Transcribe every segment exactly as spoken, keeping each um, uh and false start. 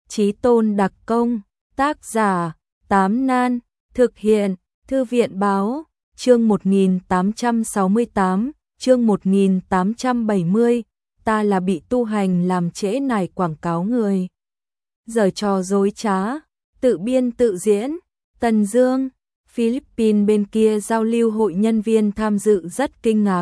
Chí Tôn đặc công, tác giả, Tám Nan, thực hiện, Thư viện báo, chương một nghìn tám trăm sáu mươi tám, chương một nghìn tám trăm bảy mươi, ta là bị tu hành làm trễ nải quảng cáo người. Giở trò dối trá, tự biên tự diễn, Tần Dương, Philippines bên kia giao lưu hội nhân viên tham dự rất kinh ngạc.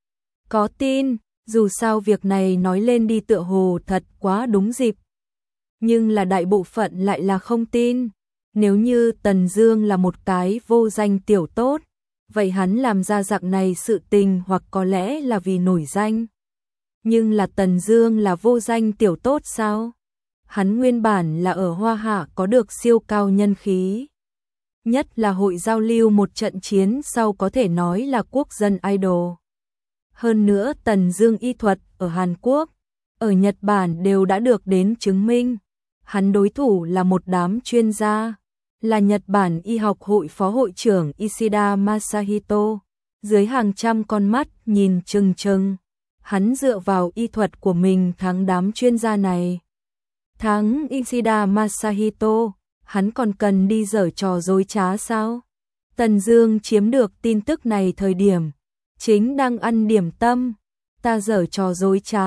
Có tin, dù sao việc này nói lên đi tựa hồ thật quá đúng dịp. Nhưng là đại bộ phận lại là không tin. Nếu như Tần Dương là một cái vô danh tiểu tốt, vậy hắn làm ra dạng này sự tình hoặc có lẽ là vì nổi danh. Nhưng là Tần Dương là vô danh tiểu tốt sao? Hắn nguyên bản là ở Hoa Hạ có được siêu cao nhân khí. Nhất là hội giao lưu một trận chiến sau có thể nói là quốc dân idol. Hơn nữa Tần Dương y thuật ở Hàn Quốc, ở Nhật Bản đều đã được đến chứng minh. Hắn đối thủ là một đám chuyên gia, là Nhật Bản Y học hội phó hội trưởng Ishida Masahito. Dưới hàng trăm con mắt nhìn chừng chừng, hắn dựa vào y thuật của mình thắng đám chuyên gia này. Thắng Ishida Masahito, hắn còn cần đi giở trò dối trá sao? Tần Dương chiếm được tin tức này thời điểm chính đang ăn điểm tâm, ta giở trò dối trá.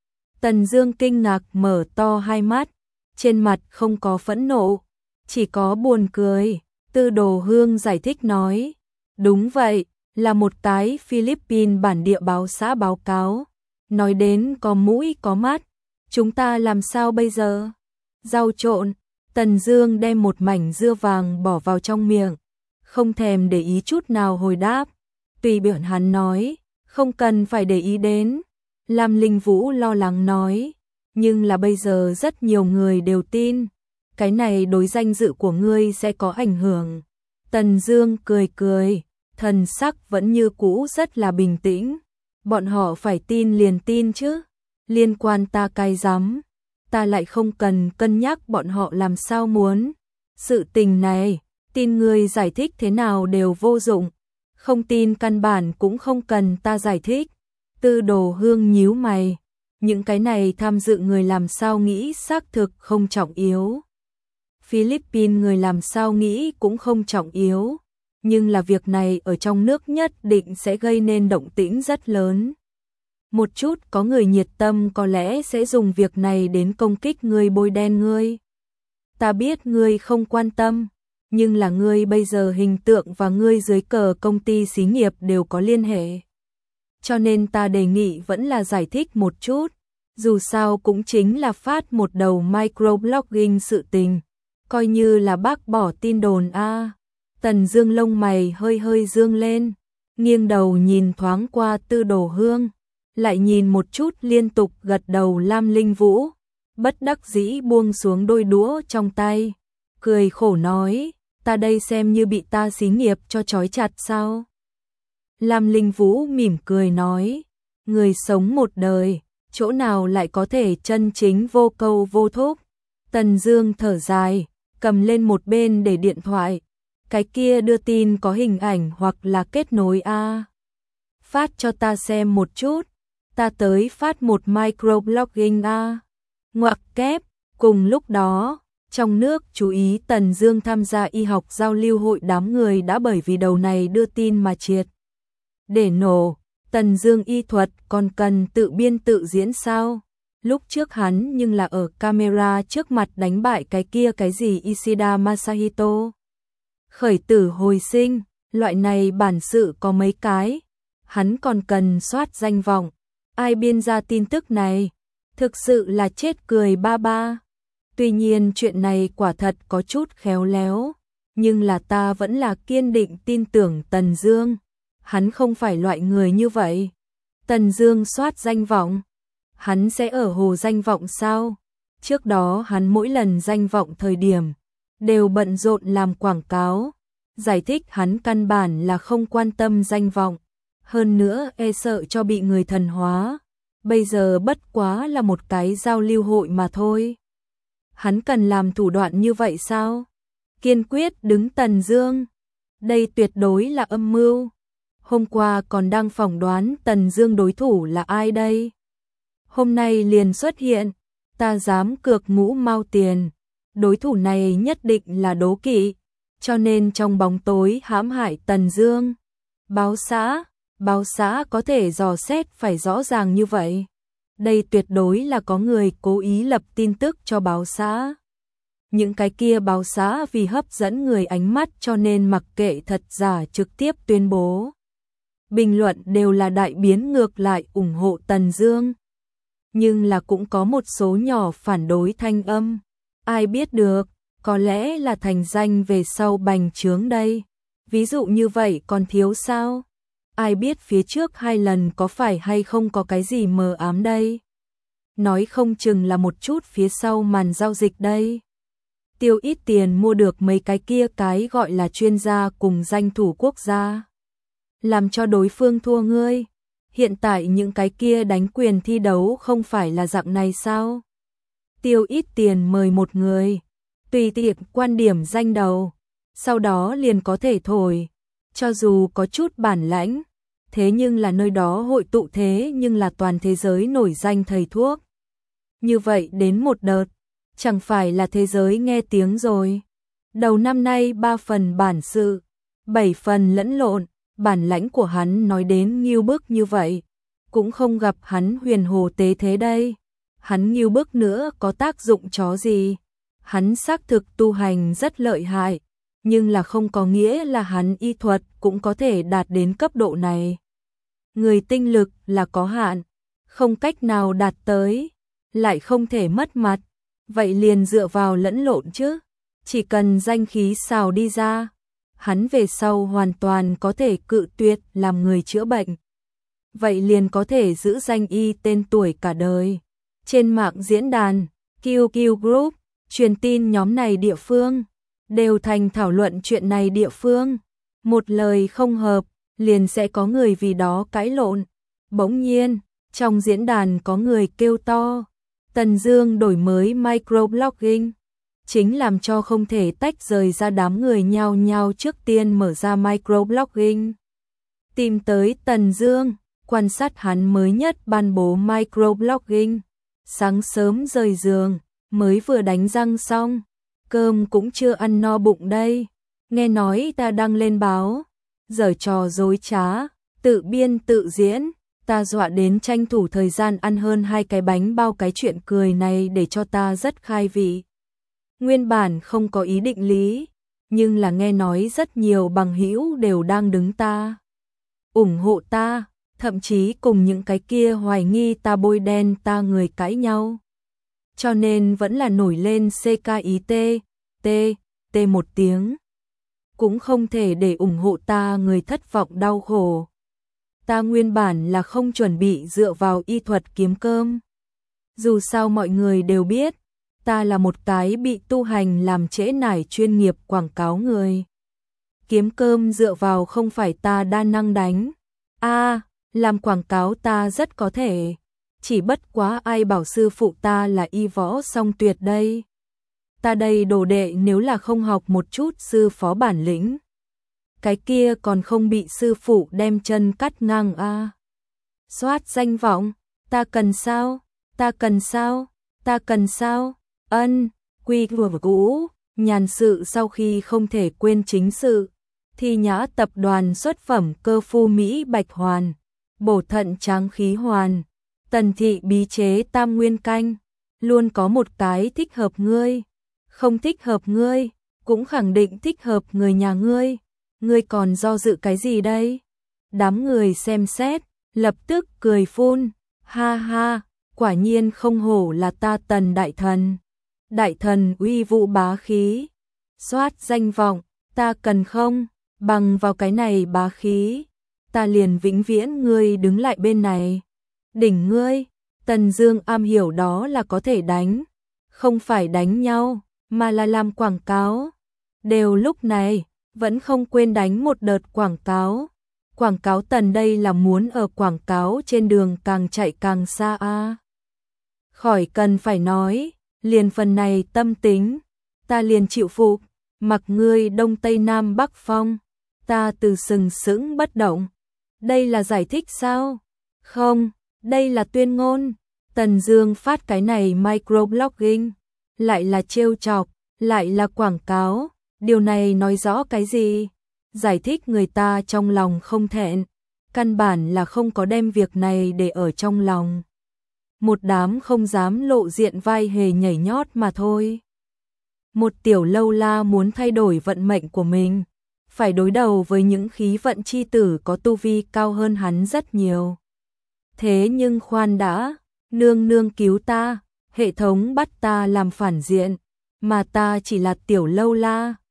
Tần Dương kinh ngạc mở to hai mắt, trên mặt không có phẫn nộ, chỉ có buồn cười. Tư Đồ Hương giải thích nói, đúng vậy, là một cái Philippines bản địa báo xã báo cáo, nói đến có mũi có mắt, chúng ta làm sao bây giờ? Rau trộn. Tần Dương đem một mảnh dưa vàng bỏ vào trong miệng, không thèm để ý chút nào hồi đáp. Tùy biện hắn nói, không cần phải để ý đến. Lam Linh Vũ lo lắng nói, nhưng là bây giờ rất nhiều người đều tin, cái này đối danh dự của ngươi sẽ có ảnh hưởng. Tần Dương cười cười, thần sắc vẫn như cũ rất là bình tĩnh. Bọn họ phải tin liền tin chứ, liên quan ta cái rắm, ta lại không cần cân nhắc bọn họ làm sao muốn. Sự tình này, tin ngươi giải thích thế nào đều vô dụng, không tin căn bản cũng không cần ta giải thích. Tư Đồ Hương nhíu mày, những cái này tham dự người làm sao nghĩ xác thực không trọng yếu. Philippines người làm sao nghĩ cũng không trọng yếu, nhưng là việc này ở trong nước nhất định sẽ gây nên động tĩnh rất lớn. Một chút có người nhiệt tâm có lẽ sẽ dùng việc này đến công kích ngươi, bôi đen ngươi. Ta biết ngươi không quan tâm, nhưng là ngươi bây giờ hình tượng và ngươi dưới cờ công ty xí nghiệp đều có liên hệ. Cho nên ta đề nghị vẫn là giải thích một chút, dù sao cũng chính là phát một đầu microblogging sự tình, coi như là bác bỏ tin đồn a. À. Tần Dương lông mày hơi hơi dương lên, nghiêng đầu nhìn thoáng qua Tư Đồ Hương, lại nhìn một chút liên tục gật đầu Lam Linh Vũ, bất đắc dĩ buông xuống đôi đũa trong tay, cười khổ nói, ta đây xem như bị ta xí nghiệp cho trói chặt sao? Lam Linh Vũ mỉm cười nói, người sống một đời, chỗ nào lại có thể chân chính vô câu vô thúc. Tần Dương thở dài, cầm lên một bên để điện thoại, cái kia đưa tin có hình ảnh hoặc là kết nối a. À. Phát cho ta xem một chút, ta tới phát một microblogging a. À. Ngoặc kép. Cùng lúc đó, trong nước chú ý Tần Dương tham gia y học giao lưu hội, đám người đã bởi vì đầu này đưa tin mà triệt để nổ. Tần Dương y thuật còn cần tự biên tự diễn sao? Lúc trước hắn nhưng là ở camera trước mặt đánh bại cái kia cái gì Ishida Masahito. Khởi tử hồi sinh, loại này bản sự có mấy cái, hắn còn cần soát danh vọng. Ai biên ra tin tức này? Thực sự là chết cười ba ba. Tuy nhiên chuyện này quả thật có chút khéo léo, nhưng là ta vẫn là kiên định tin tưởng Tần Dương. Hắn không phải loại người như vậy. Tần Dương soát danh vọng, hắn sẽ ở hồ danh vọng sao? Trước đó hắn mỗi lần danh vọng thời điểm đều bận rộn làm quảng cáo, giải thích hắn căn bản là không quan tâm danh vọng, hơn nữa e sợ cho bị người thần hóa. Bây giờ bất quá là một cái giao lưu hội mà thôi. Hắn cần làm thủ đoạn như vậy sao? Kiên quyết đứng Tần Dương. Đây tuyệt đối là âm mưu. Hôm qua còn đang phỏng đoán Tần Dương đối thủ là ai đây? Hôm nay liền xuất hiện, ta dám cược ngũ mao tiền, đối thủ này nhất định là đố kỵ, cho nên trong bóng tối hãm hại Tần Dương. Báo xã, báo xã có thể dò xét phải rõ ràng như vậy. Đây tuyệt đối là có người cố ý lập tin tức cho báo xã. Những cái kia báo xã vì hấp dẫn người ánh mắt cho nên mặc kệ thật giả trực tiếp tuyên bố. Bình luận đều là đại biến ngược lại ủng hộ Tần Dương. Nhưng là cũng có một số nhỏ phản đối thanh âm. Ai biết được, có lẽ là thành danh về sau bành trướng đây. Ví dụ như vậy còn thiếu sao? Ai biết phía trước hai lần có phải hay không có cái gì mờ ám đây? Nói không chừng là một chút phía sau màn giao dịch đây. Tiêu ít tiền mua được mấy cái kia cái gọi là chuyên gia cùng danh thủ quốc gia. Làm cho đối phương thua ngươi. Hiện tại những cái kia đánh quyền thi đấu không phải là dạng này sao? Tiêu ít tiền mời một người, tùy tiện quan điểm danh đầu, sau đó liền có thể thổi, cho dù có chút bản lãnh, thế nhưng là nơi đó hội tụ thế nhưng là toàn thế giới nổi danh thầy thuốc. Như vậy đến một đợt, chẳng phải là thế giới nghe tiếng rồi. Đầu năm nay ba phần bản sự, bảy phần lẫn lộn, bản lãnh của hắn nói đến nghiêu bức như vậy, cũng không gặp hắn huyền hồ tế thế đây. Hắn nghiêu bức nữa có tác dụng chó gì? Hắn xác thực tu hành rất lợi hại, nhưng là không có nghĩa là hắn y thuật cũng có thể đạt đến cấp độ này. Người tinh lực là có hạn, không cách nào đạt tới, lại không thể mất mặt, vậy liền dựa vào lẫn lộn chứ. Chỉ cần danh khí xào đi ra, hắn về sau hoàn toàn có thể cự tuyệt làm người chữa bệnh. Vậy liền có thể giữ danh y tên tuổi cả đời. Trên mạng diễn đàn, Q Q Group, truyền tin nhóm này địa phương, đều thành thảo luận chuyện này địa phương. Một lời không hợp, liền sẽ có người vì đó cãi lộn. Bỗng nhiên, trong diễn đàn có người kêu to, Tần Dương đổi mới microblogging, chính làm cho không thể tách rời ra đám người nhao nhao trước tiên mở ra microblogging. Tìm tới Tần Dương, quan sát hắn mới nhất ban bố microblogging. Sáng sớm rời giường, mới vừa đánh răng xong, cơm cũng chưa ăn no bụng đây. Nghe nói ta đăng lên báo, giở trò dối trá, tự biên tự diễn, ta dọa đến tranh thủ thời gian ăn hơn hai cái bánh bao. Cái chuyện cười này để cho ta rất khai vị. Nguyên bản không có ý định lý, nhưng là nghe nói rất nhiều bằng hữu đều đang đứng ta, ủng hộ ta. Thậm chí cùng những cái kia hoài nghi ta bôi đen ta người cãi nhau. Cho nên vẫn là nổi lên xê ca i tê, t, t một tiếng. Cũng không thể để ủng hộ ta người thất vọng đau khổ. Ta nguyên bản là không chuẩn bị dựa vào y thuật kiếm cơm. Dù sao mọi người đều biết, ta là một cái bị tu hành làm trễ nải chuyên nghiệp quảng cáo người. Kiếm cơm dựa vào không phải ta đa năng đánh. A à, làm quảng cáo ta rất có thể, chỉ bất quá ai bảo sư phụ ta là y võ song tuyệt đây. Ta đây đồ đệ nếu là không học một chút sư phó bản lĩnh, cái kia còn không bị sư phụ đem chân cắt ngang a. À. Soát danh vọng, ta cần sao? Ta cần sao? Ta cần sao? Ân, quy vừa cũ, nhàn sự sau khi không thể quên chính sự. Thi nhã tập đoàn xuất phẩm cơ phu Mỹ Bạch Hoàn, bổ thận tráng khí hoàn, tần thị bí chế tam nguyên canh, luôn có một cái thích hợp ngươi, không thích hợp ngươi, cũng khẳng định thích hợp người nhà ngươi, ngươi còn do dự cái gì đây? Đám người xem xét, lập tức cười phun, ha ha, quả nhiên không hổ là ta Tần đại thần. Đại thần uy vũ bá khí, soát danh vọng, ta cần không? Bằng vào cái này bá khí, ta liền vĩnh viễn ngươi đứng lại bên này. Đỉnh ngươi, Tần Dương am hiểu đó là có thể đánh, không phải đánh nhau, mà là làm quảng cáo. Đều lúc này, vẫn không quên đánh một đợt quảng cáo. Quảng cáo Tần đây là muốn ở quảng cáo trên đường càng chạy càng xa a. À. Khỏi cần phải nói, liền phần này tâm tính, ta liền chịu phục, mặc ngươi Đông Tây Nam Bắc Phong, ta từ sừng sững bất động. Đây là giải thích sao? Không, đây là tuyên ngôn. Tần Dương phát cái này microblogging, lại là trêu chọc, lại là quảng cáo, điều này nói rõ cái gì? Giải thích người ta trong lòng không thẹn, căn bản là không có đem việc này để ở trong lòng. Một đám không dám lộ diện vai hề nhảy nhót mà thôi. Một tiểu lâu la muốn thay đổi vận mệnh của mình, phải đối đầu với những khí vận chi tử có tu vi cao hơn hắn rất nhiều. Thế nhưng khoan đã, nương nương cứu ta, hệ thống bắt ta làm phản diện, mà ta chỉ là tiểu lâu la,